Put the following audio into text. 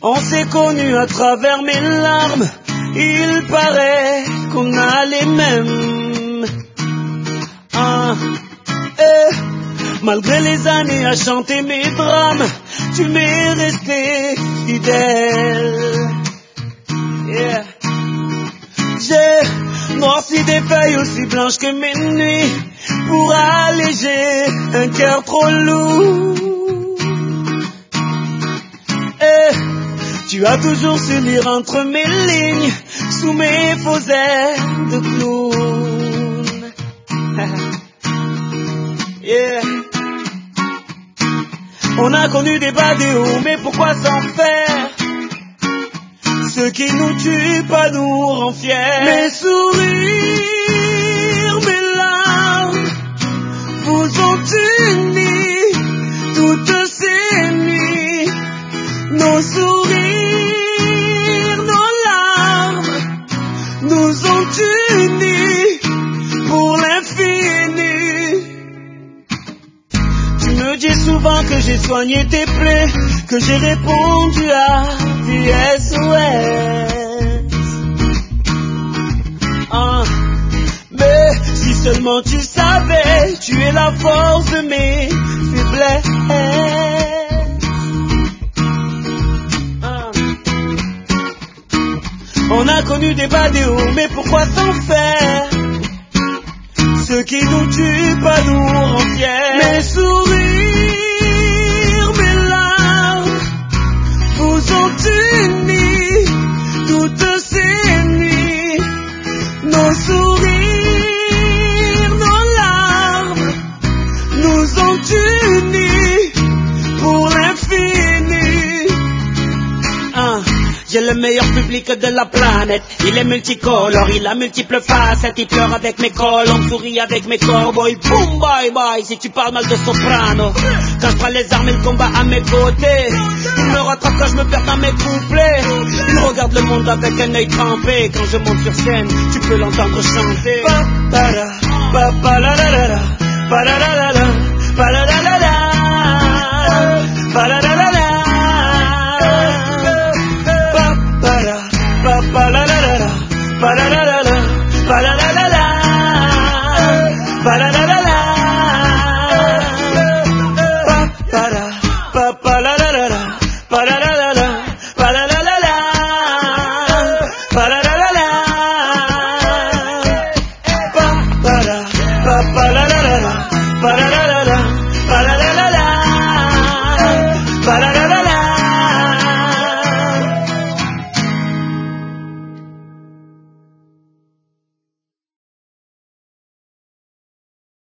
On s'est connus à travers mes larmes. Il paraît qu'on a les mêmes. Malgré les années à chanter mes drames, tu m'es resté fidèle. Yeah. J'ai noirci des feuilles aussi blanches que mes nuits pour alléger un cœur trop lourd. Tu as toujours su lire entre mes lignes, sous mes faux airs de clown. Yeah. On a connu des bas, des hauts, mais pourquoi s'en faire? Ce qui nous tue pas nous rend fiers. Mes sourires, mes larmes vous ont unis toutes ces nuits. Nos sourires, nos larmes nous ont unis pour l'infini. Tu me dis souvent que j'ai soigné tes plaies, que j'ai répondu à tes SOS. Mais si seulement tu savais, tu es la force de mes faiblesses. On a connu des bas, des hauts, mais pourquoi s'en faire? Ce qui nous tue pas nous rend fiers. Mes sourires, mes larmes vous ont unis toutes ces nuits. Nos sourires, nos larmes nous ont unis pour l'infini. J'ai le meilleur public de la planète. Il est multicolore, il a multiples facettes. Il pleure avec mes colons, sourit avec mes cowboys. Boom, bye bye, si tu parles mal de soprano. Quand je prends les armes et le combat à mes côtés, il me rattrape quand je me perds dans mes couplets. Il regarde le monde avec un œil trempé. Quand je monte sur scène, tu peux l'entendre chanter.